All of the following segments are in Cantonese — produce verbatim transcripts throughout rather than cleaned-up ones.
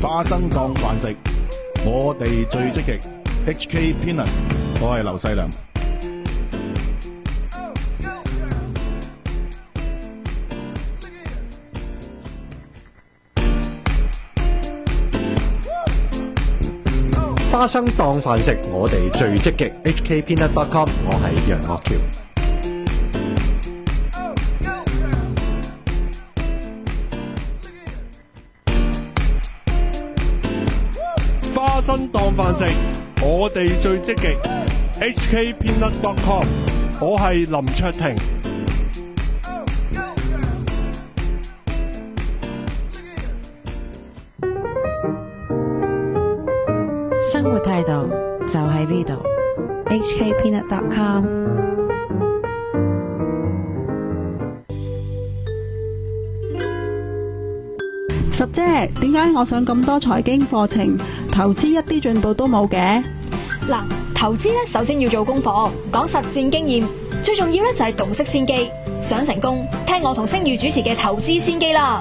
花生當飯食，我哋最積極。H K Peanut， 我係劉細良。 花生當飯食，我哋最積極。H K Peanut dot com， 我係楊岳橋。 花生當飯食，我哋最積極。H K Peanut dot com， 我係林卓廷。 生活態度就喺呢度。 H K Peanut dot com。十姐，點解我上咁多財經課程，投資一啲進步都冇嘅？ 嗱，投資咧，首先要做功課，講實戰經驗，最重要咧就係洞悉先機。想成功，聽我同星宇主持嘅《投資先機》啦。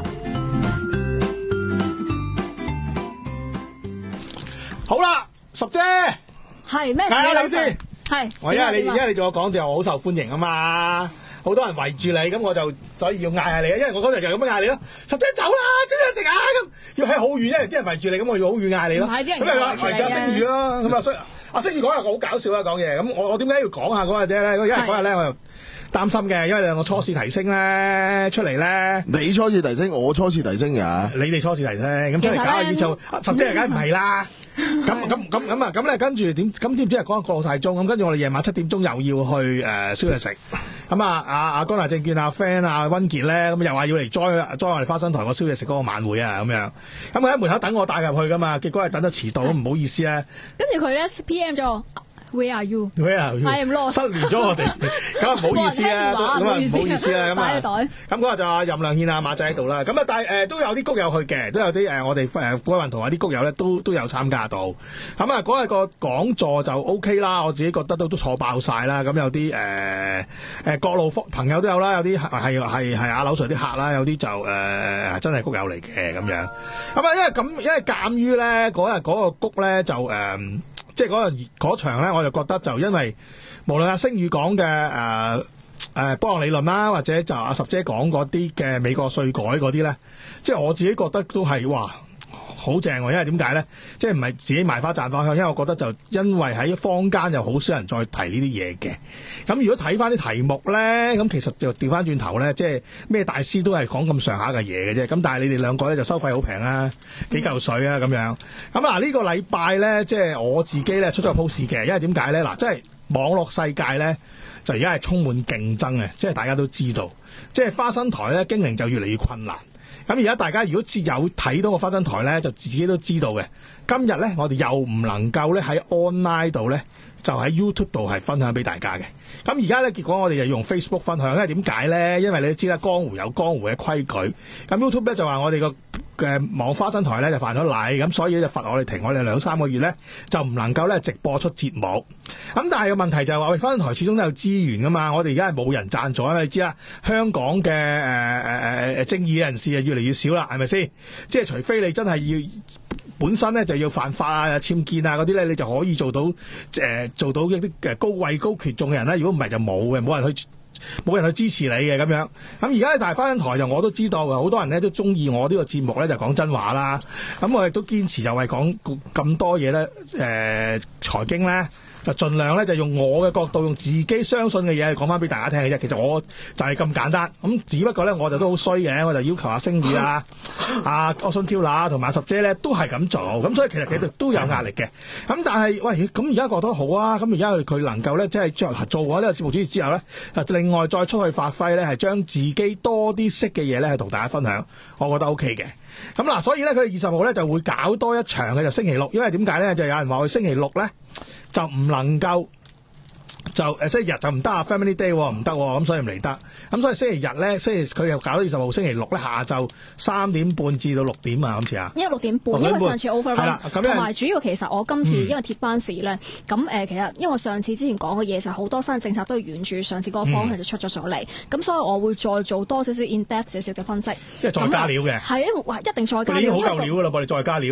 好啦，十姐， 係咩事？ 係你先， 係。 我因為你，因為你做我講就好受歡迎啊嘛，好多人圍住你，咁我就所以要嗌下你啊，因為我嗰陣就咁樣嗌你咯。十姐走啦，先去食啊咁，要喺好遠，因為啲人圍住你，咁我要好遠嗌你咯。 係啲人咁啊，圍住阿星宇咯，咁啊，所以阿星宇講日好搞笑啦，講嘢。咁我我點解要講下嗰日啫咧？因為嗰日咧我又擔心嘅，因為兩個初試提升咧出嚟咧， 你初次提升，我初次提升㗎。 你哋初試提升，咁出嚟搞下演唱會，十姐梗係唔係啦。咁咁咁咁啊，咁咧跟住點？咁知唔知係講過晒鐘？咁跟住我哋夜晚七點鐘又要去誒宵夜食。咁啊，阿阿江大證券阿 friend 阿溫傑咧，咁又話要嚟 join join 我哋花生台個宵夜食嗰個晚會啊，咁樣。咁佢喺門口等我帶入去噶嘛，結果係等到遲到，唔好意思啊。 跟住佢咧 P M 咗。Where are you? Where are you? I am lost. 失聯咗我哋，咁啊唔好意思啊，咁啊唔好意思啊，咁啊，咁嗰日就阿任亮憲啊馬仔喺度啦，咁啊但係誒都有啲谷友去嘅，都有啲誒我哋誒富海運同埋啲谷友咧都都有參加到，咁啊嗰日個講座就 O K 啦，我自己覺得都都坐爆晒啦，咁有啲誒誒各路朋友都有啦，有啲係係係阿劉 Sir 啲客啦，有啲就誒、呃、真係谷友嚟嘅咁樣，咁啊因為咁因為鑑於咧嗰日嗰個谷咧就誒。呃即係嗰陣嗰場咧，我就覺得就因為無論阿星宇講嘅誒誒波浪理論啦，或者就阿十姐講嗰啲嘅美國稅改嗰啲咧，即係我自己覺得都係哇好正喎！因為點解咧？即係唔係自己賣花賺花香？因為我覺得就因為喺坊間又好少人再提呢啲嘢嘅。咁如果睇翻啲題目咧，咁其實就調翻轉頭咧，即係咩大師都係講咁上下嘅嘢嘅啫。咁但係你哋兩個咧就收費好平啊，幾嚿水啊咁樣。咁嗱呢個禮拜咧，即係我自己咧出咗個 post 嘅，因為點解咧？嗱，即係網絡世界咧，就而家係充滿競爭嘅，即係大家都知道，即係花生台咧經營就越嚟越困難。咁而家大家如果知有睇到個花生台咧，就自己都知道嘅。今日咧，我哋又唔能夠咧喺 online 度咧，就喺 YouTube 度係分享俾大家嘅。咁而家咧，結果我哋就用 Facebook 分享，因為點解咧？因為你都知啦，江湖有江湖嘅規矩。咁 YouTube 咧就話我哋個嘅網花生台咧就犯咗例，咁所以就罰我哋停我哋兩三個月咧，就唔能夠咧直播出節目。咁但係個問題就係話，喂，花生台始終都有資源噶嘛，我哋而家係冇人贊助，因為你知啦，香港嘅誒誒誒正義人士啊越嚟越少啦，係咪先？即係除非你真係要本身咧就要犯法啊、僭建啊嗰啲咧，你就可以做到誒、呃、做到一啲誒高位高權重嘅人啦。如果唔係就冇嘅，冇人去。冇人去支持你嘅咁樣，咁而家喺大花生台就我都知道嘅，好多人咧都中意我呢個節目咧就講真話啦，咁我亦都堅持就係講咁多嘢咧，誒、呃、財經咧。就盡量咧就用我嘅角度，用自己相信嘅嘢講翻俾大家聽嘅啫。其實我就係咁簡單，咁只不過咧我就都好衰嘅，我就要求阿星宇啊、阿 Ocean Killer 同埋十姐咧都係咁做，咁所以其實佢哋都有壓力嘅。咁但係喂，咁而家覺得好啊，咁而家佢能夠咧即係做做咗呢個節目主持之後咧，另外再出去發揮咧，係將自己多啲識嘅嘢咧係同大家分享，我覺得 OK 嘅。咁嗱，所以咧佢哋二十號咧就會搞多一場嘅，就星期六，因為點解咧？就有人話佢星期六咧就唔能夠。就誒星期日就唔得啊 ，Family Day 唔得，咁所以唔嚟得。咁所以星期日咧，星期佢又搞到二十號星期六咧下晝三點半至到六點啊，今次啊。 因為六點半，因為上次 over 係啦， 同埋主要其實我今次因為鐵班事咧，咁、嗯、誒、呃、其實因為我上次之前講嘅嘢，其實好多新政策都係沿住上次嗰個方向就出咗咗嚟，咁、嗯、所以我會再做多少少 in depth 少少嘅分析。 即係再加料嘅。 係因為一定再加料。 你已經好夠料㗎啦噃，你再加料。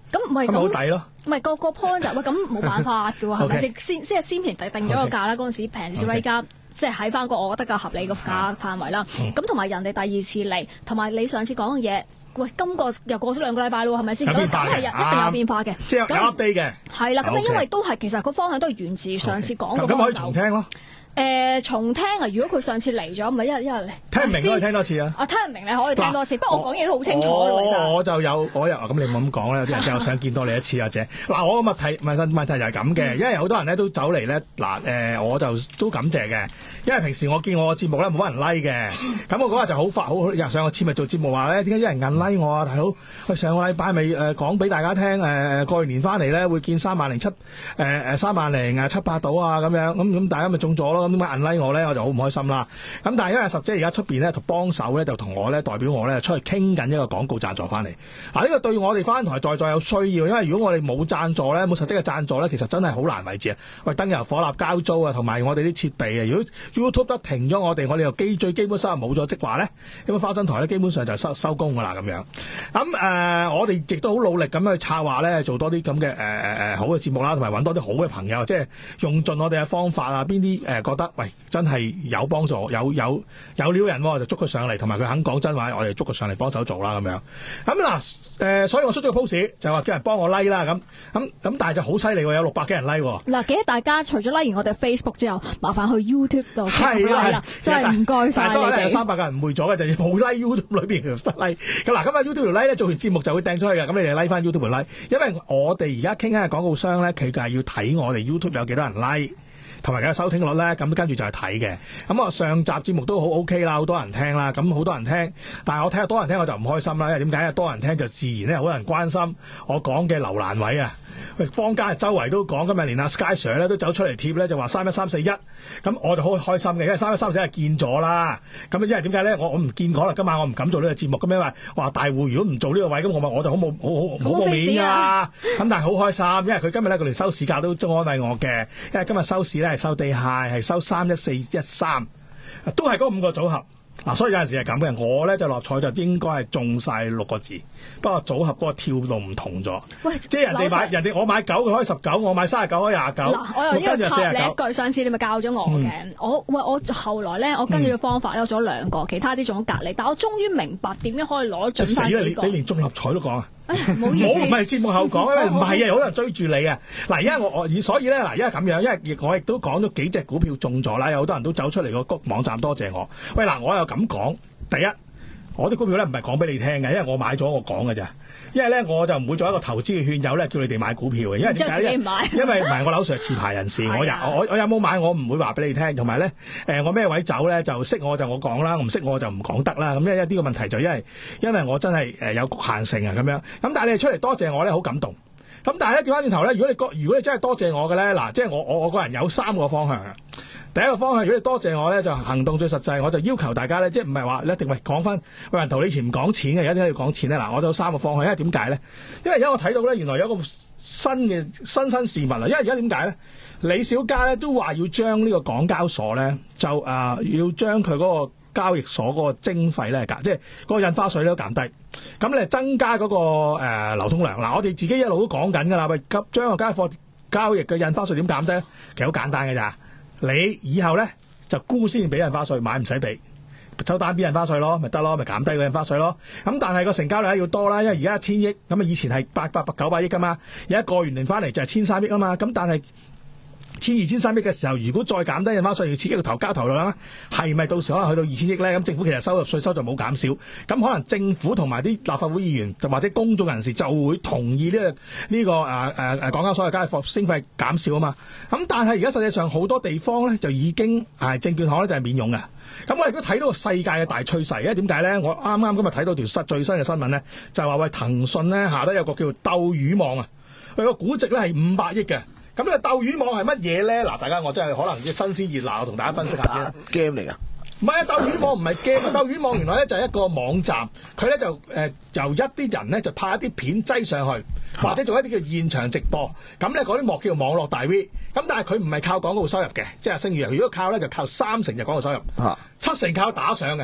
咁唔係咁好抵咯。 唔係個個 point 就喂咁冇辦法嘅喎，係咪先？先先係先平定定咗個價啦，嗰陣時平少呢家。即係喺翻個我覺得嘅合理嘅價範圍啦。咁同埋人哋第二次嚟，同埋你上次講嘅嘢，喂，今個又過咗兩個禮拜咯，係咪先？咁梗係一定有變化嘅， 即係有 update 嘅。 係啦，咁因為都係其實個方向都係源自上次講嘅。 咁可以重聽咯。 誒重聽啊！如果佢上次嚟咗，咪一日一日嚟。 聽唔明可以聽多次啊！ 啊，聽唔明你可以聽多次，不過我講嘢都好清楚咯。其實我就有我又咁你唔好咁講啦，有啲人就想見多你一次啊姐。嗱，我個問題問問題就係咁嘅，因為好多人咧都走嚟咧嗱誒，我就都感謝嘅，因為平時我見我個節目咧冇乜人 like 嘅，咁我嗰日就好發好好上個次咪做節目話咧，點解有人硬 like 我啊？大佬，喂上個禮拜咪誒講俾大家聽誒過完年翻嚟咧會見三萬零七誒誒三萬零誒七百到啊咁樣，咁咁大家咪中咗咯，咁點解硬 like 我咧？我就好唔開心啦。咁但係因為十姐而家出邊咧同幫手咧，就同我咧代表我咧出去傾緊一個廣告贊助翻嚟。嗱、啊、呢、這個對我哋翻台在在有需要，因為如果我哋冇贊助咧，冇實質嘅贊助咧，其實真係好難為止啊。喂，燈油火蠟交租啊，同埋我哋啲設備啊。如果 YouTube 得停咗我哋，我哋又基最基本收入冇咗即話咧，咁啊花生台咧基本上就收收工噶啦咁樣。咁誒、呃，我哋亦都好努力咁去策劃咧，做多啲咁嘅誒誒誒好嘅節目啦，同埋揾多啲好嘅朋友，即係用盡我哋嘅方法啊。邊啲誒覺得喂真係有幫助，有有有料人、哦、就捉佢上嚟，同埋佢肯講真話，我哋捉佢上嚟幫手做啦咁樣。咁嗱誒，所以我出咗個 post 就話叫人幫我 like 啦，咁咁咁，但係就好犀利喎，有六百幾人 like 喎。 嗱，記得大家除咗 like 完我哋 Facebook 之後，麻煩去 YouTube 度係啦， 啦，真係唔該曬你哋。 但係當然有三百個人誤會咗嘅，就冇 like YouTube 裏邊條失 like。咁嗱，今日 YouTube 條 like 咧做完節目就會掟出去嘅，咁你哋 like 翻 YouTube 條 like，因為我哋而家傾緊嘅廣告商咧，佢就係要睇我哋 YouTube 有幾多人 like。同埋嘅收聽率咧，咁跟住就係睇嘅。咁我上集節目都好 OK 啦，好多人聽啦，咁好多人聽。但係我睇下多人聽我就唔開心啦，因為點解啊？多人聽就自然咧好多人關心我講嘅留難位啊。坊間周圍都講，今日連阿 Sky Sir 咧都走出嚟貼咧，就話三一三四一。咁我就好開心嘅，因為三一三四一係見咗啦。咁因為點解咧？我我唔見可能今晚我唔敢做呢個節目。咁因為話大戶如果唔做呢個位，咁我咪我就好冇好好好冇面㗎啦。咁但係好開心，因為佢今日咧佢連收市價都都安慰我嘅，因為今日收市咧係收地 high 係收三一四一三，都係嗰五個組合。嗱、啊，所以有陣時係咁嘅，我咧就落彩就應該係中晒六個字，不過組合嗰個跳動唔同咗。喂，即係人哋買人哋我買九佢開十九，我買三十九開廿九。嗱， 我又呢個插你一句，上次你咪教咗我嘅、嗯。我喂我後來咧，我跟住嘅方法咧，我做咗兩個，其他啲仲隔離，但我終於明白點樣可以攞準晒幾個。 你你連中立彩都講啊！ 哎呀，唔好意思， 我唔係節目後講啊，唔係啊，好多人追住你啊！嗱，而家我我所以咧，嗱，因為咁樣，因為我亦都講咗幾隻股票中咗啦，有好多人都走出嚟個谷網站多謝我。喂，嗱，我又咁講，第一，我啲股票咧唔係講俾你聽嘅，因為我買咗我講嘅咋。因為咧我就唔會做一個投資嘅勸誘咧，叫你哋買股票嘅，因為點解咧？因為唔係我樓上係持牌人士，我有我我有冇買我唔會話俾你聽，同埋咧誒我咩位走咧就識我就我講啦，我唔識我就唔講得啦。咁因為呢個問題就因為因為我真係誒有局限性啊咁樣。咁但係你哋出嚟多謝我咧，好感動。咁但係咧調翻轉頭咧，如果你覺如果你真係多謝我嘅咧，嗱，即係我我我個人有三個方向啊。第一個方向，如果你多謝我咧，就行動最實際，我就要求大家咧，即係唔係話你一定喂講翻喂人頭你以前唔講錢嘅，而家點解要講錢咧？嗱，我就有三個方向，因為點解咧？因為而家我睇到咧，原來有一個新嘅新新事物啊！因為而家點解咧？李小加咧都話要將呢個港交所咧，就誒、呃、要將佢嗰個交易所嗰個徵費咧減，即係嗰個印花稅咧都減低，咁咧增加嗰、那個誒、呃、流通量。嗱，我哋自己一路都講緊㗎啦，喂，急將個交易貨交易嘅印花稅點減低咧？其實好簡單㗎咋。你以後咧就沽先俾印花稅，買唔使俾，抽單邊印花稅咯，咪得咯，咪減低個印花稅咯。咁但係個成交量要多啦，因為而家一千億，咁啊以前係八百九百億噶嘛，而家過完年翻嚟就係千三億啊嘛。咁但係千二千三億嘅時候，如果再減低印花稅，要刺激個投交投量啦，係咪到時可能去到二千億咧？咁政府其實收入稅收就冇減少，咁可能政府同埋啲立法會議員或者公眾人士就會同意呢、這個呢、這個誒誒誒港交所嘅交易貨徵費減少啊嘛。咁但係而家實際上好多地方咧就已經係證券行咧就係免佣嘅。咁我亦都睇到個世界嘅大趨勢，因為點解咧？我啱啱今日睇到條新最新嘅新聞咧，就係話喂騰訊咧下低有個叫做鬥魚網啊，佢個估值咧係五百億嘅。咁呢個鬥魚網係乜嘢咧？嗱，大家我真係可能要新鮮熱鬧，同大家分析下先。 game 嚟噶？ 唔係啊，鬥魚網唔係 game，鬥魚網原來咧就係一個網站，佢咧就誒、呃、由一啲人咧就拍一啲片擠上去，或者做一啲叫現場直播。咁咧嗰啲幕叫做網絡大 V。咁但係佢唔係靠廣告收入嘅，即係聲譽。如果靠咧就靠三成就廣告收入，七成靠打賞嘅。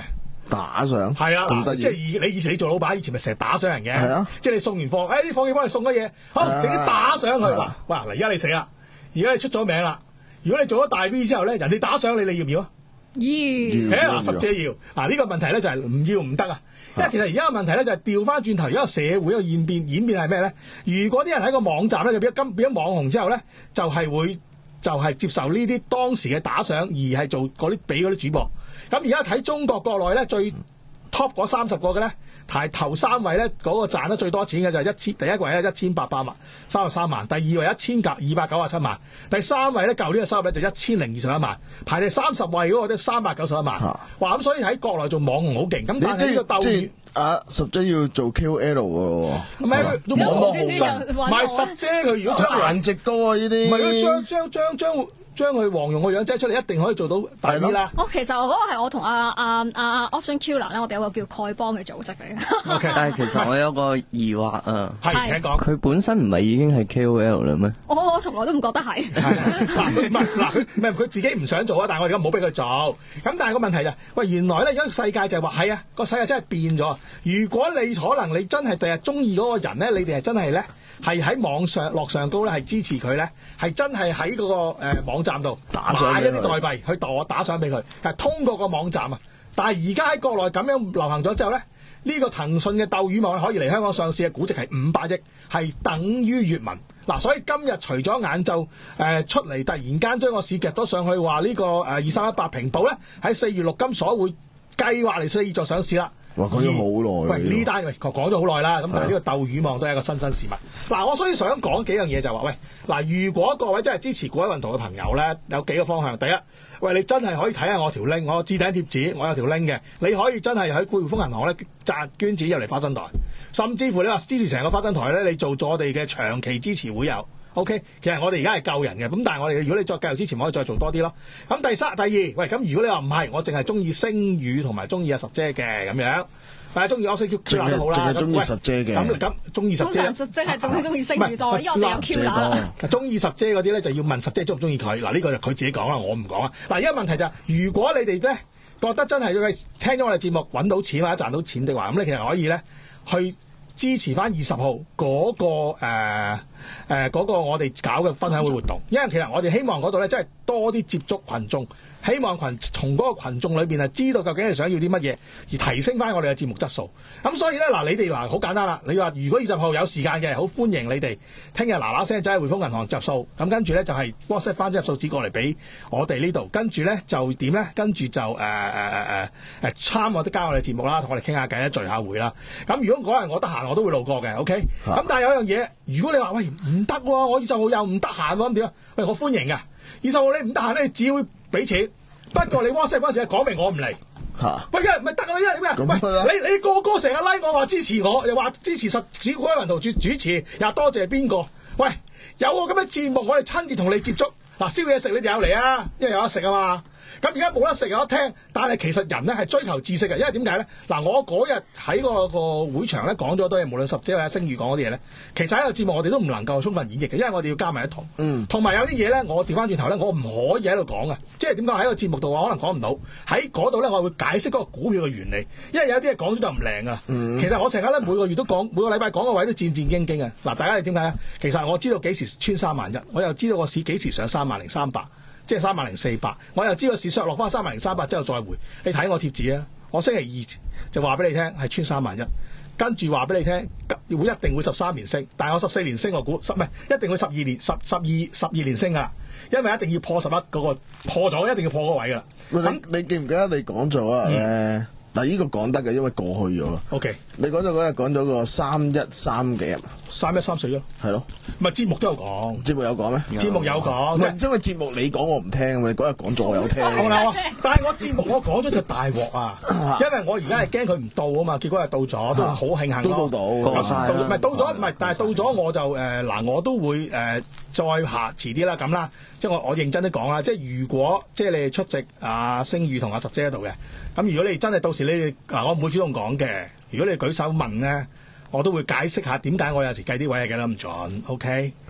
打賞係啦， 咁得意即係以你以前你做老闆，以前咪成日打賞人嘅， 係啊， 即係你送完貨，誒啲夥計幫你送咗嘢，好整啲打賞佢，哇哇嗱而家你死啦，而家你出咗名啦，如果你做咗大 V 之後咧，人哋打賞你，你要唔要啊？ 要， 誒嗱十姐要，嗱呢個問題咧就係唔要唔得啊，因為其實而家嘅問題咧就係調翻轉頭，而家個社會嘅演變演變係咩咧？如果啲人喺個網站咧就變咗金變咗網紅之後咧，就係會就係接受呢啲當時嘅打賞，而係做嗰啲俾嗰啲主播。咁而家睇中國國內咧最 top 嗰三十個嘅咧，排頭三位咧嗰個賺得最多錢嘅就係一千，第一位咧一千八百萬三十三萬，第二位一千二百九十七萬，第三位咧舊年嘅收入咧就一千零二十一萬，排第三十位嗰個都三百九十一萬。哇！咁所以喺國內做網紅好勁。咁但係呢個鬥魚啊，十姐要做 K O L 嘅喎， 唔係都網紅，唔係十姐佢如果將顏值高啊呢啲， 唔係將將將將將佢黃蓉個樣擠出嚟，一定可以做到大啲啦。 哦，其實嗰個係我同阿阿阿 Option Killer 咧，我哋有個叫丐幫嘅組織嚟嘅。 OK， 但係其實我有個疑惑啊， 係請講。 佢本身唔係已經係 K O L 啦咩？ 我我從來都唔覺得係。 嗱，唔係嗱，佢唔係佢自己唔想做啊，但係我哋而家唔好俾佢做。咁但係個問題就係，喂，原來咧而家世界就係話係啊，個世界真係變咗。如果你可能你真係第日中意嗰個人咧，你哋係真係咧。係喺網上落上高咧，係支持佢咧，係真係喺嗰個誒、呃、網站度打賞買一啲代幣去打打賞俾佢，係通過個網站啊。但係而家喺國內咁樣流行咗之後咧，呢、這個騰訊嘅鬥魚網可以嚟香港上市嘅估值係五百億，係等於閱文嗱。所以今日除咗晏晝誒出嚟，突然間將個市夾咗上去，話呢、這個誒二三一八平保咧喺四月陸金所會計劃嚟四月再上市啦。 哇！講咗好耐。 喂，呢單喂講咗好耐啦，咁但係呢個鬥魚網都係一個新新事物。嗱，我所以想講幾樣嘢就係話，喂，嗱，如果各位真係支持古海運動嘅朋友咧，有幾個方向。第一，喂，你真係可以睇下我條 link，我置頂貼紙，我有條 link 嘅，你可以真係喺匯豐銀行咧賺捐錢入嚟花生台，甚至乎你話支持成個花生台咧，你做咗我哋嘅長期支持會友。OK， 其實我哋而家係救人嘅，咁但係我哋如果你再繼續之前，可以再做多啲咯。咁第三、第二，喂，咁如果你話唔係，我淨係中意星宇同埋中意阿十姐嘅咁樣，誒中意我識 Q Q 都好啦。 淨係中意十姐嘅。咁咁中意十姐。 通常即係仲係中意星宇多，因為我哋有 Q 啦。 中意十姐嗰啲咧就要問十姐中唔中意佢。嗱呢個就佢自己講啦，我唔講啊。嗱而家問題就係、是，如果你哋咧覺得真係聽咗我哋節目揾到錢或者賺到錢的話，咁你其實可以咧去支持翻二十號嗰個誒。呃誒嗰、呃那個我哋搞嘅分享會活動，因為其實我哋希望嗰度咧，真係多啲接觸群眾，希望群從嗰個群眾裏邊係知道究竟係想要啲乜嘢，而提升翻我哋嘅節目質素。咁所以咧，嗱你哋嗱好簡單啦，你話如果二十號有時間嘅，好歡迎你哋聽日嗱嗱聲走去匯豐銀行入數，咁跟住咧就係、是、WhatsApp 翻啲入數紙過嚟俾我哋呢度，跟住咧就點咧？跟住就誒誒誒誒誒參我啲加我哋節目啦，同我哋傾下偈啦，聚下會啦。咁如果嗰日我得閒，我都會路過嘅，OK。咁但係有樣嘢，如果你話喂唔得喎，我二十號又唔得閒喎，咁點啊？喂，我歡迎㗎。二十號你唔得閒咧，你只會俾錢。不過你 WhatsApp 嗰陣時講明我唔嚟。嚇！喂，因為唔係得啊，因為點啊？喂，你你個個成日拉我話支持我，又話支持十指古海雲圖主主持，又多謝邊個？喂，有個咁嘅節目，我哋親自同你接觸。嗱，燒嘢食你哋有嚟啊，因為有得食啊嘛。咁而家冇得食有得聽，但係其實人咧係追求知識嘅，因為點解咧？嗱，我嗰日喺個個會場咧講咗多嘢，無論十姐或者星宇講嗰啲嘢咧，其實喺個節目我哋都唔能夠充分演繹嘅，因為我哋要加埋一堂。嗯。同埋有啲嘢咧，我調翻轉頭咧，我唔可以喺度講嘅，即係點講喺個節目度我可能講唔到，喺嗰度咧我會解釋嗰個股票嘅原理，因為有啲嘢講咗就唔靈啊。嗯。其實我成日咧每個月都講，每個禮拜講個位都戰戰兢兢嘅。嗱，大家你點解啊？其實我知道幾時穿三萬一，我又知道個市幾時上三萬零三百。即係三萬零四百，我又知道市削落翻三萬零三百之後再回。你睇我貼紙啊，我星期二就話俾你聽係穿三萬一，跟住話俾你聽會一定會十三年升，但係我十四年升我估十唔係一定會十二年十十二十二年升㗎啦，因為一定要破十一嗰個破咗，一定要破嗰位㗎啦。 你你記唔記得你講咗啊？誒嗱，呢個講得嘅，因為過去咗啦。O K，你講咗嗰日講咗個三一三幾啊？ 三一三四咯，係咯，唔係節目都有講， 節目有講咩？ 節目有講， 唔係因為節目你講我唔聽，你嗰日講咗我有聽。 好啦，但係我節目我講咗就大鑊啊，因為我而家係驚佢唔到啊嘛，結果係到咗，都好慶幸咯。 都到到， 唔係到咗，唔係，但係到咗我就誒嗱，我都會誒再下遲啲啦，咁啦，即係我我認真啲講啦，即係如果即係你哋出席阿星宇同阿十姐喺度嘅，咁如果你真係到時你哋嗱，我唔會主動講嘅，如果你舉手問咧。我都會解釋下點解我有時計啲位係計得唔準 ，OK？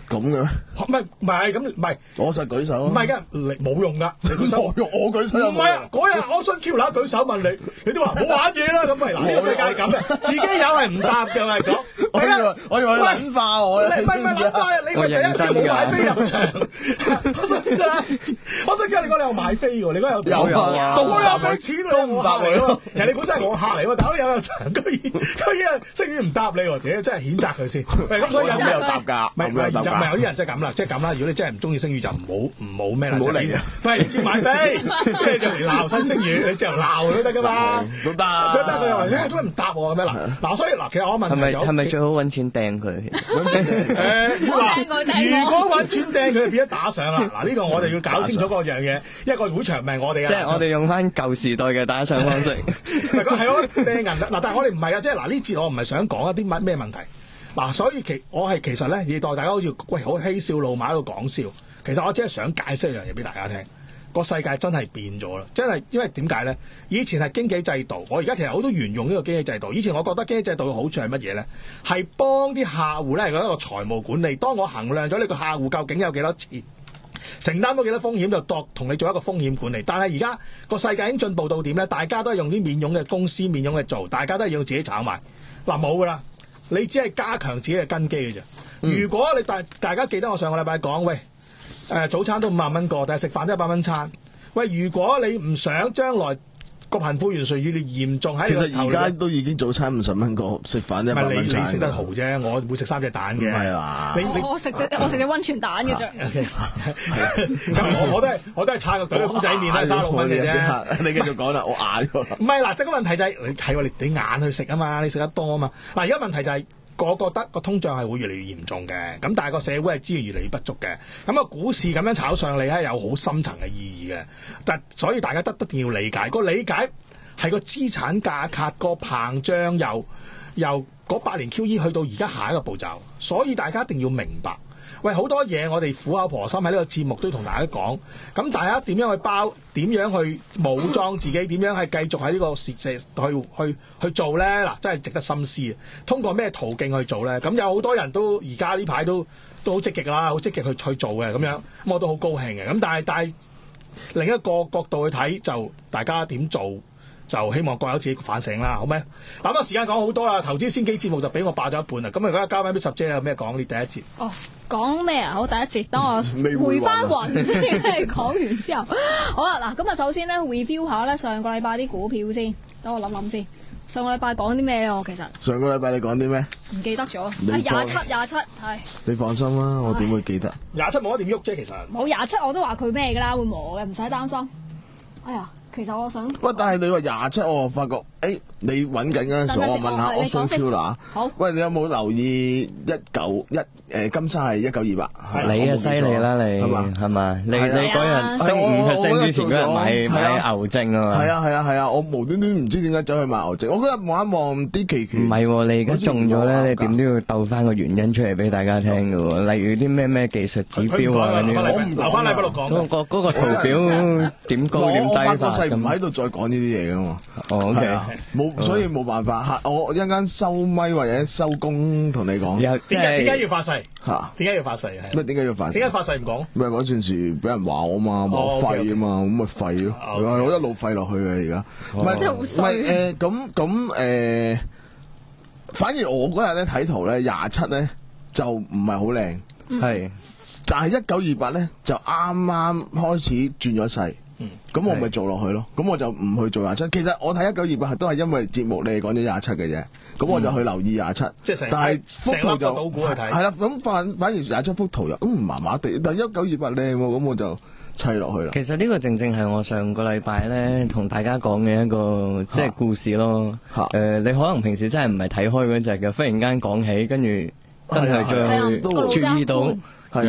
咁嘅咩？ 唔係唔係咁唔係， 我實舉手。 唔係㗎，你冇用㗎，你舉手冇用，我舉手又冇用。 唔係啊，嗰日我想 Q 啦，舉手問你，你都話冇玩嘢啦，咁咪嗱呢個世界係咁嘅，自己有係唔答嘅，我係講。 我以為我以為諗化我咧， 唔係唔係諗化啊！你咪第一次冇買飛入場，我想知啦，我想知你講你有買飛喎，你講有有啊， 都有俾錢都唔答你咯。 人哋本身係我客嚟喎，但係有入場居然居然職員唔答你喎，屌真係譴責佢先。咁所以有咩有答㗎？唔係唔係唔係有啲人真係咁啦，即係咁啦。如果你真係唔中意星宇就唔好唔好咩啦，唔好嚟啊！喂，唔知買飛，即係就嚟鬧新星宇，你就鬧佢都得㗎嘛，都得都得。佢又話誒，點解唔答我咁樣嗱嗱？所以嗱，其實我問題係咪最好揾錢掟佢？ 揾錢誒嗱，如果揾錢掟佢，就變咗打賞啦。嗱，呢個我哋要搞清楚嗰樣嘢，一個會場唔係我哋啊。 即係我哋用翻舊時代嘅打賞方式。 唔係係咯，掟銀嗱，但係我哋唔係啊，即係嗱呢節我唔係想講一啲乜咩問題嗱，所以其我係其實咧，以待大家好似喂好嬉笑怒罵喺度講笑，其實我只係想解釋一樣嘢俾大家聽。個世界真係變咗啦，真係因為點解咧？以前係經紀制度，我而家其實好多沿用呢個經紀制度。以前我覺得經紀制度嘅好處係乜嘢咧？係幫啲客戶咧係一個財務管理。當我衡量咗你個客戶究竟有幾多錢，承擔到幾多風險，就度同你做一個風險管理。但係而家個世界已經進步到點咧？大家都係用啲免佣嘅公司免佣嘅做，大家都係要自己炒賣。嗱冇噶啦，你只係加強自己嘅根基嘅啫。嗯、如果你大大家記得我上個禮拜講，喂。誒、呃、早餐都五萬蚊個，但係食飯都一百蚊餐。喂，如果你唔想將來個貧富懸殊越嚟越嚴重喺， 其實而家都已經早餐五十蚊個，食飯一百蚊餐。 你你食得豪啫，我會食三隻蛋嘅。 係啊， 你我食隻我食隻溫泉蛋嘅啫。 咁我我都係我都係撐個隊嘅公仔麵啦，三六蚊嘅啫。 你繼續講啦，我眼咗啦。 唔係嗱，即係個問題就係你係喎，你你眼去食啊嘛，你食得多啊嘛。嗱，而家問題就係、是。我覺得個通脹係會越嚟越嚴重嘅，咁但係個社會係資源越嚟越不足嘅，咁個股市咁樣炒上嚟係有好深層嘅意義嘅，但所以大家得一定要理解，個理解係個資產價格個膨脹由由嗰八年 Q E 去到而家下一個步驟，所以大家一定要明白。喂，好多嘢我哋苦口婆心喺呢個節目都同大家講，咁大家點樣去包？點樣去武裝自己？點樣係繼續喺呢個社社去去去做咧？嗱，真係值得深思啊！通過咩途徑去做咧？咁有好多人都而家呢排都都好積極啦，好積極去去做嘅咁樣，咁我都好高興嘅。咁但係但係另一個角度去睇，就大家點做？就希望各有自己反省啦，好咩？嗱，咁啊時間講好多啦，投資先機節目就俾我霸咗一半啦。咁啊，而家交翻俾十姐有咩講？呢第一節哦，講咩啊？好，第一節，等我回翻雲先。講完之後，好啦，嗱，咁啊，首先咧 review 下咧上個禮拜啲股票先，等我諗諗先。上個禮拜講啲咩啊？我其實上個禮拜你講啲咩？ 唔記得咗，係廿七廿七係。 你放心啦，我點會記得？ 廿七冇得點喐啫，其實冇廿七我都話佢咩㗎啦，會磨嘅，唔使擔心。哎呀！其實我想， 喂，但係你話廿七，我發覺，誒、欸，你揾緊嗰陣時，我問下 Option Q 啦。 好， 喂，你有冇留意一九一誒金沙係一九二八？ 你啊犀利啦，你係嘛？係嘛？你你嗰日升五 percent 之前嗰日買買牛證啊嘛？ 係啊係啊係啊！我無端端唔知點解走去買牛證，我嗰日望一望啲期權。唔係喎，你而家中咗咧，你點都要鬥翻個原因出嚟俾大家聽㗎喎。例如啲咩咩技術指標啊嗰啲。 我唔留翻禮拜六講。 嗰個嗰個圖表點高點低法。 唔喺度再講呢啲嘢噶嘛？ 哦 ，OK， 冇，所以冇辦法。我一陣間收咪或者收工同你講。 點解點解要發誓？嚇？點解要發誓？係咩？點解要發誓？ 點解發誓唔講？ 咪嗰陣時俾人話我嘛，話我廢啊嘛，咁咪廢咯。我一路廢落去嘅而家。唔係，唔係誒咁咁誒，反而我嗰日咧睇圖咧，廿七咧就唔係好靚， 係。 但係一九二八咧就啱啱開始轉咗勢。嗯，咁我咪做落去咯，咁我就唔去做廿七。其實我睇一九二八係都係因為節目你哋講咗廿七嘅啫，咁我就去留意廿七。即係但係幅圖就係啦，咁反反而廿七幅圖又咁唔麻麻地，但係一九二八靚喎，咁我就砌落去啦。 其實呢個正正係我上個禮拜咧同大家講嘅一個即係故事咯。誒、呃，你可能平時真係唔係睇開嗰隻嘅，忽然間講起，跟住真係再去注意到，咦？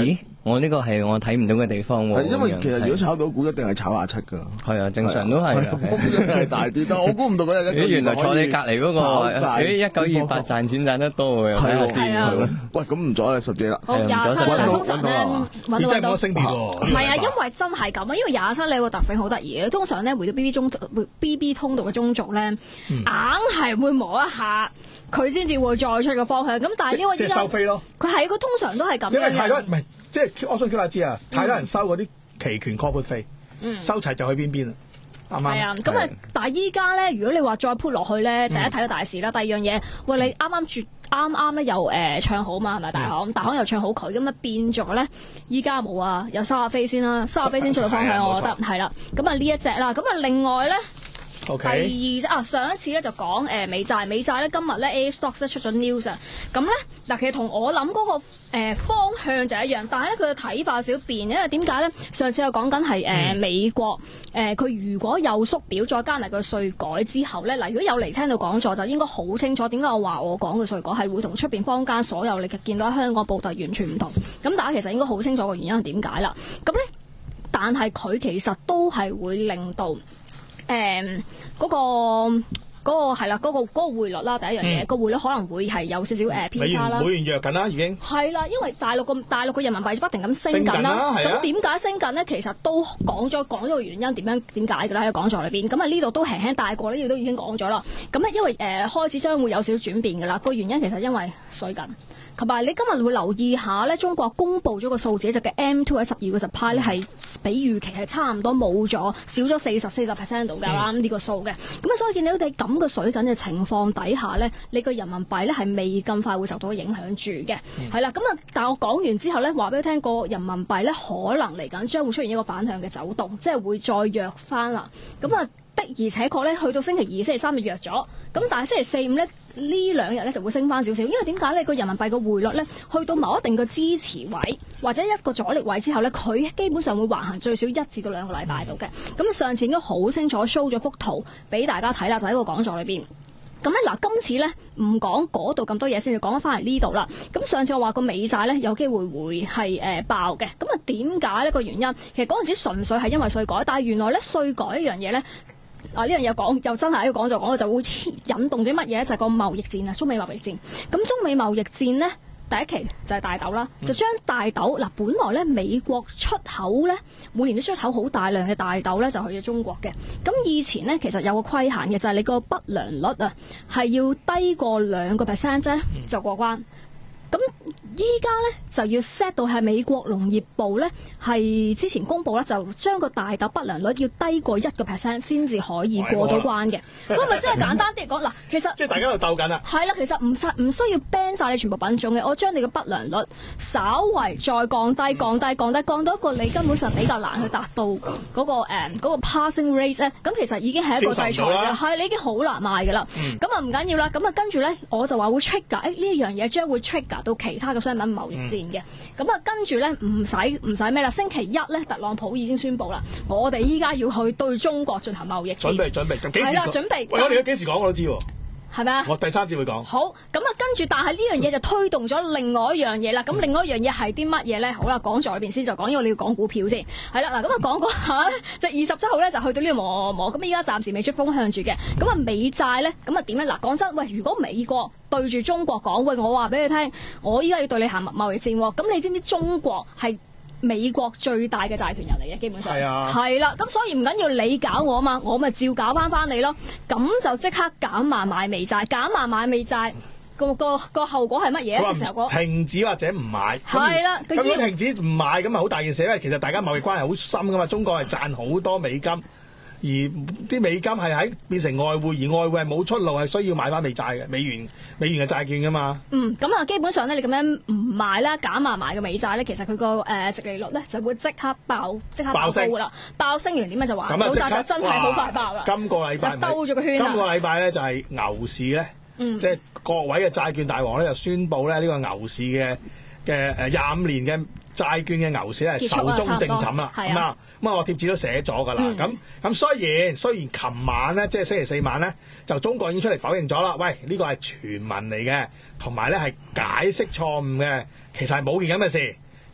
我呢個係我睇唔到嘅地方喎。 係因為其實如果炒到股一定係炒廿七㗎。 係啊，正常都係啊。 一定係大啲，但我估唔到嗰日一咦，原來坐你隔離嗰個，咦一九二八賺錢賺得多喎，睇下先。 喂，咁唔阻你十隻啦。 好廿七咧，通常咧揾到揾到。 升啲喎。 唔係啊，因為真係咁啊，因為廿七你個特性好得意嘅，通常咧回到 B B 中 B B 通道嘅中軸咧，硬係會磨一下。佢先至會再出個方向，咁但係因為即係收飛咯。 佢係佢通常都係咁樣嘅。 因為太多唔係，即係我想叫大家知啊，太多人收嗰啲期權 call put 飛，收齊就去邊邊啦。啱啱？ 係啊，咁啊，但係依家咧，如果你話再 put 落去咧，第一睇到大市啦，第二樣嘢，喂你啱啱絕啱啱咧又誒唱好嘛，係咪大行？大行又唱好佢，咁啊變咗咧，依家冇啊，有收下飛先啦，收下飛先出個方向，我覺得係啦。咁啊呢一隻啦，咁啊另外咧。 Okay. 第二啊，上一次咧就講誒、呃、美債，美債咧今日咧 A Stocks 咧出咗 news 啊，咁咧嗱其實同我諗嗰、那個、呃、方向就一樣，但係咧佢嘅睇法少變，因為點解咧？上次我講緊係誒美國誒佢、呃、如果有縮表，再加埋個稅改之後咧，嗱如果有嚟聽到講座，就應該好清楚點解我話我講嘅稅改係會同出邊坊間所有你見到喺香港報道完全唔同，咁大家其實應該好清楚個原因係點解啦。咁咧，但係佢其實都係會令到。誒嗰、嗯那個嗰、那個係啦，嗰、那個嗰、那個匯率啦，第一樣嘢，嗯、個匯率可能會係有少少誒偏差啦。 美元弱緊啦，已經係啦，因為大陸個大陸個人民幣不停咁升緊啦。咁點解升緊咧？其實都講咗講咗個原因，點樣點解㗎啦？喺個講座裏邊，咁啊呢度都輕輕帶過，呢度都已經講咗啦。咁咧因為誒、呃、開始將會有少少轉變㗎啦。個原因其實因為水緊。同埋你今日會留意下咧，中國公布咗個數字，就嘅 M two 喺十二個 supply 咧係比預期係差唔多冇咗，少咗四十四十 percent 度㗎啦，呢、嗯、個數嘅。咁啊，所以見到你咁嘅水緊嘅情況底下咧，你個人民幣咧係未咁快會受到影響住嘅。係啦、嗯，咁啊，但係我講完之後咧，話俾你聽，個人民幣咧可能嚟緊將會出現一個反向嘅走動，即係會再弱翻啦。咁啊。的而且確咧，去到星期二、星期三就弱咗，咁但係星期四、五咧呢兩日咧就會升翻少少，因為點解咧？個人民幣個匯率咧去到某一定嘅支持位或者一個阻力位之後咧，佢基本上會橫行最少一至到兩個禮拜度嘅。咁上次應該好清楚 show 咗幅圖俾大家睇啦，就喺個講座裏邊。咁咧嗱，今次咧唔講嗰度咁多嘢先，就講翻嚟呢度啦。咁上次我話個美債咧有機會會係誒、呃、爆嘅，咁啊點解呢個原因？其實嗰陣時純粹係因為稅改，但係原來咧稅改一樣嘢咧。啊！呢樣嘢講又真係喺個講座講，就會引動啲乜嘢咧？就係、是、個貿易戰啊，中美貿易戰。咁中美貿易戰呢，第一期就係大豆啦，就將大豆嗱，本來咧美國出口咧每年都出口好大量嘅大豆咧，就去咗中國嘅。咁以前呢，其實有個規限嘅，就係、是、你個不良率啊，係要低過兩個 percent 啫，就過關。咁依家咧就要 set 到係美國農業部咧係之前公布咧，就將個大豆不良率要低過一個 percent 先至可以過到關嘅。所以咪即係簡單啲嚟講，嗱，其實即係大家喺度鬥緊啦。係啦，其實唔使唔需要 ban 晒你全部品種嘅，我將你嘅不良率稍為再降低、降低、降低，降到一個你根本上比較難去達到嗰、嗰個誒、嗯嗰個 passing rate 咧，咁其實已經係一個制裁嘅，係你已經好難賣㗎啦。咁啊唔緊要啦，咁啊跟住咧我就話會 trigger，誒呢一樣嘢將會 trigger到其他嘅商品貿易戰嘅，咁啊、嗯、跟住咧唔使唔使咩啦，星期一咧特朗普已經宣布啦，我哋依家要去對中國進行貿易戰， 準備準備，咁幾時？係啦，準備。喂，我哋幾時講我都知喎。 係咪啊？ 我第三節會講。好， 咁啊，跟住，但係呢樣嘢就推動咗另外一樣嘢啦。咁、嗯、另外一樣嘢係啲乜嘢咧？好啦，講在裏邊先，就講，因為你要講股票先。係啦，嗱，咁啊講嗰下咧，就二十七號咧就去到呢個磨磨。咁依家暫時未出風向住嘅。咁啊美債咧，咁啊點咧？嗱，講真，喂，如果美國對住中國講，喂，我話俾你聽，我依家要對你行貿易戰喎。咁你知唔知中國係美國最大嘅債權人嚟嘅？基本上係啊，係啦，咁所以唔緊要你搞我啊嘛，我咪照搞翻翻你咯。咁就即刻減慢買美債，減慢買美債，個個個後果係乜嘢？直頭停止或者唔買， 係啦。 咁如果停止唔買，咁啊好大件事，因為其實大家貿易關係好深噶嘛，中國係賺好多美金。而啲美金係喺變成外匯，而外匯係冇出路，係需要買翻美債嘅美元美元嘅債券噶嘛。嗯，咁啊，基本上咧，你咁樣唔買啦，減慢買嘅美債咧，其實佢個誒殖利率咧就會即刻爆，即刻爆高噶啦，爆升完點樣就話，老債就真係好快爆啦。今個禮拜就兜咗個圈啦。今個禮拜咧就係牛市咧，嗯、即係各位嘅債券大王咧就宣布咧呢個牛市嘅嘅誒廿五年嘅債券嘅牛市係壽終正寢啦，咁啊，咁啊，我貼紙都寫咗㗎啦。咁咁、嗯、雖然雖然琴晚咧，即係星期四晚咧，就中國已經出嚟否認咗啦。喂，呢個係傳聞嚟嘅，同埋咧係解釋錯誤嘅，其實係冇件咁嘅事。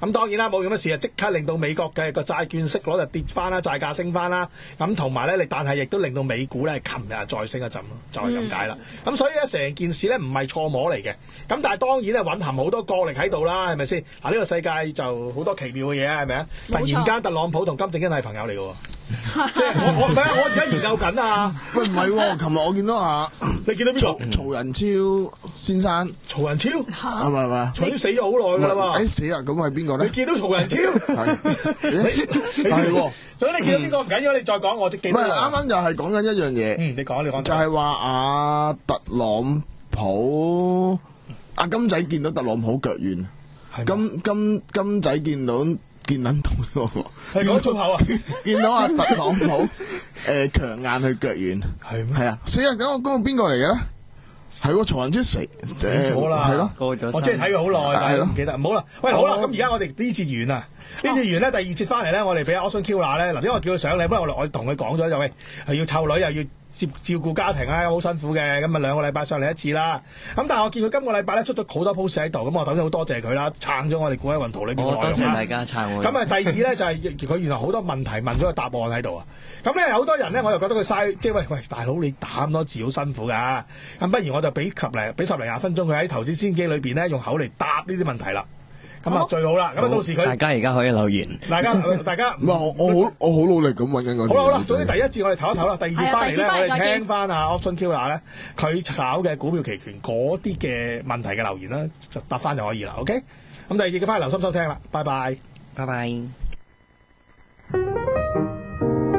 咁當然啦，冇咁嘅事啊，即刻令到美國嘅個債券息率就跌翻啦，債價升翻啦。咁同埋咧，你但係亦都令到美股咧，琴日再升一陣咯，就係咁解啦。咁、嗯、所以咧，成件事咧唔係錯摸嚟嘅。咁但係當然咧，蘊含好多角力喺度啦，係咪先？嗱，呢個世界就好多奇妙嘅嘢，係咪啊？突然間特朗普同金正恩係朋友嚟嘅喎。即係我我唔係啊！我而家研究緊啊！ 喂，唔係喎，琴日我見到啊， 你見到邊個？ 曹仁超先生。 曹仁超係咪係咪？ 曹仁超死咗好耐㗎啦嘛！ 誒死啦！咁係邊個咧？ 你見到曹仁超？ 係你你係喎。所以你見到邊個唔緊要，你再講我即記得。 唔係啱啱就係講緊一樣嘢。 嗯，你講你講。 就係話阿特朗普阿金仔見到特朗普腳軟，金金金仔見到。見撚到喎， 係講粗口啊！ 見到阿特朗普誒強硬佢腳軟， 係咩？ 係啊！死啊！咁我嗰個邊個嚟嘅咧？係喎，曹仁超死死咗啦， 係咯， 過咗。 我即係睇佢好耐，但係唔記得。唔好啦，喂，好啦，咁而家我哋呢節完啊，呢節完咧，第二節翻嚟咧，我哋俾阿 Austin Killer 咧，嗱，因為我叫佢上嚟，不過我我同佢講咗就喂，係要湊女又要。照照顧家庭啊，好辛苦嘅，咁啊兩個禮拜上嚟一次啦。咁但係我見佢今個禮拜咧出咗好多 post 喺度，咁我首先好多謝佢啦，撐咗我哋股海雲圖裏邊嘅內容啦。 多謝大家撐我。 咁啊，第二咧就係、是、佢原來好多問題問咗個答案喺度啊。咁咧好多人咧，我又覺得佢嘥，即係喂喂，大佬你打咁多字好辛苦㗎。咁不如我就俾十零俾十零廿分鐘佢喺投資先機裏邊咧，用口嚟答呢啲問題啦。咁啊最好啦，咁啊到時佢大家而家可以留言， 大家大家唔係我我好我好努力咁揾緊個。 好啦好啦，總之第一節我哋唞一唞啦，第二節翻嚟咧，我哋聽翻阿 Austin Killer 咧，佢炒嘅股票期權嗰啲嘅問題嘅留言啦，就答翻就可以啦。OK，咁第二節嘅翻嚟留心收聽啦，拜拜， 拜拜。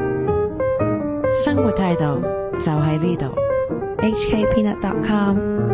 生活態度就喺呢度。 H K Peanut dot com